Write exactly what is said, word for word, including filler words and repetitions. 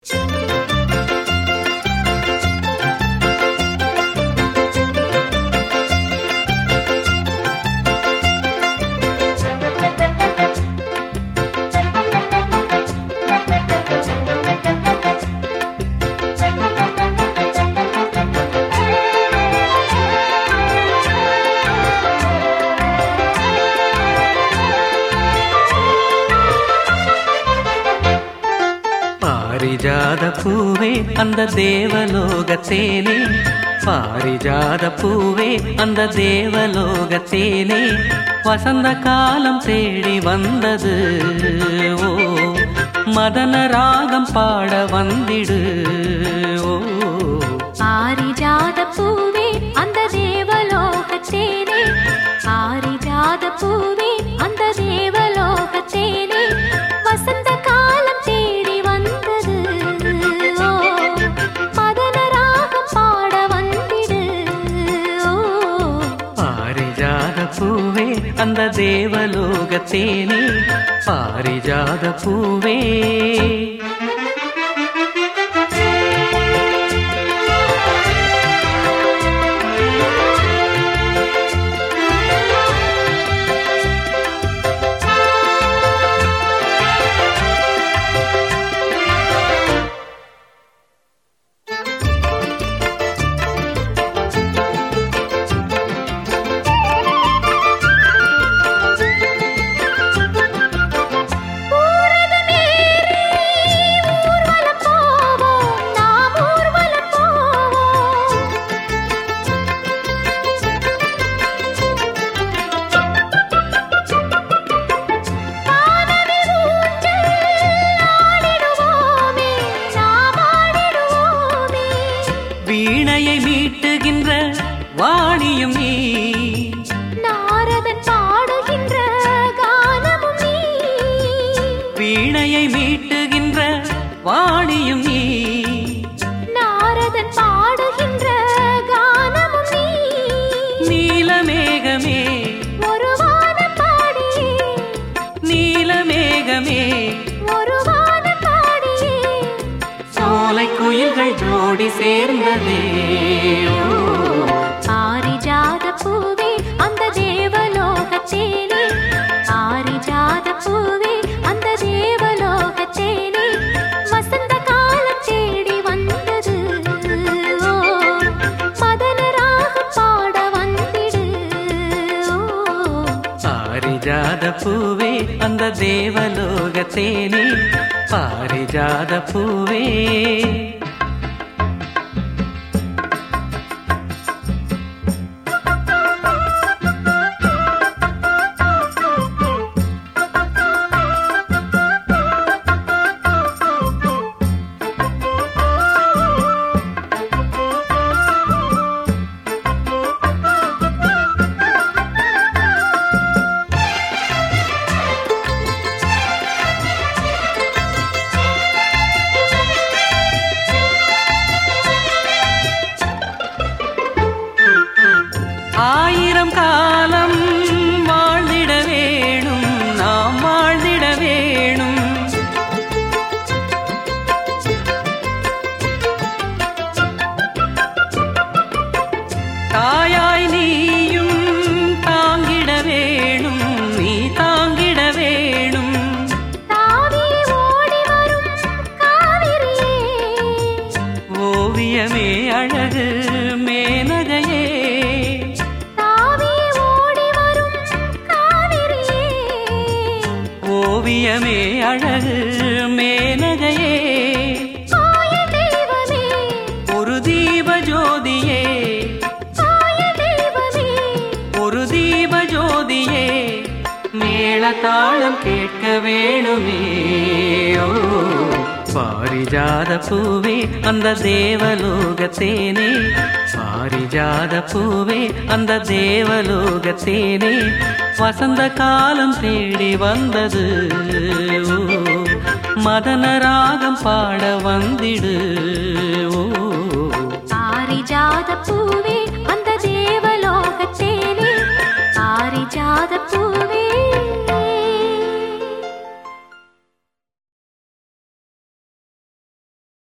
பாரிஜாத பூவே அந்த தேவலோகத்தேனே, பாரிஜாத பூவே அந்த தேவலோகத்தேனே, வசந்த காலம் தேடி வந்தது. ஓ மதன ராகம் பாட வந்திடு. ஓ பாரிஜாத பூவே அந்த தேவலோகத்தேனே, பாரிஜாத பூவே அந்த தேவலோகத்தேனே, வசந்த காலம் தேடி வந்தது. ஓ மதன ராகம் பாட வந்திடு. ஓ பாரிஜாத பூவே அந்த தேவலோகத்தேனே, பாரிஜாத பூவே. வீணையை மீட்டுகின்ற வாணியும் நீ, நாரதன் பாடுகின்ற கானமும் நீ. வீணையை மீட்டுகின்ற வாணியும் நீ, நாரதன் பாடுகின்ற கானமும் நீ. நீலமேகமே ஒரு வானம் பாடியே, நீலமேகமே ஒரு வானம் பாடியே, சோலை குயில்கள் ஜோடி சேர்ந்ததே. பாரிஜாத பூவே அந்த தேவலோகத்தேனே, பாரிஜாத பூவே அந்த தேவலோகத்தேனே, வசந்த காலம் தேடி வந்தது. ஓ மதன ராகம் பாட வந்திடு. ஓ பாரிஜாத பூவே அந்த தேவலோகத்தேனே, பாரிஜாத பூவே. ஆயிரம் காலம் வாழ்ந்திட வேணும், நாம் வாழ்ந்திட வேணும். தாயாய் நீயும் தாங்கிட வேணும், நீ தாங்கிட வேணும். தாவி ஓடி வரும் காவிரியே, ஓவியமே அழகு மேனகையே, தாவி ஓடி வரும் காவிரியே, ஓவியமே அழகு மேனகையே, மாய தெய்வமே, ஒரு தீப ஜோதியே, மாய தெய்வமே, ஒரு தீப ஜோதியே, மேளதாளம் கேட்க வேணுமே. ஓ பாரிஜாத பூவே அந்த தேவலோகத்தேனே, பாரிஜாத பூவே அந்த தேவலோகத்தேனே, வசந்த காலம் தேடி வந்தது. ஓ மதன ராகம் பாட வந்திடு. ஓ பாரிஜாத பூவே அந்த தேவலோகத்தேனே, பாரிஜாத பூவே.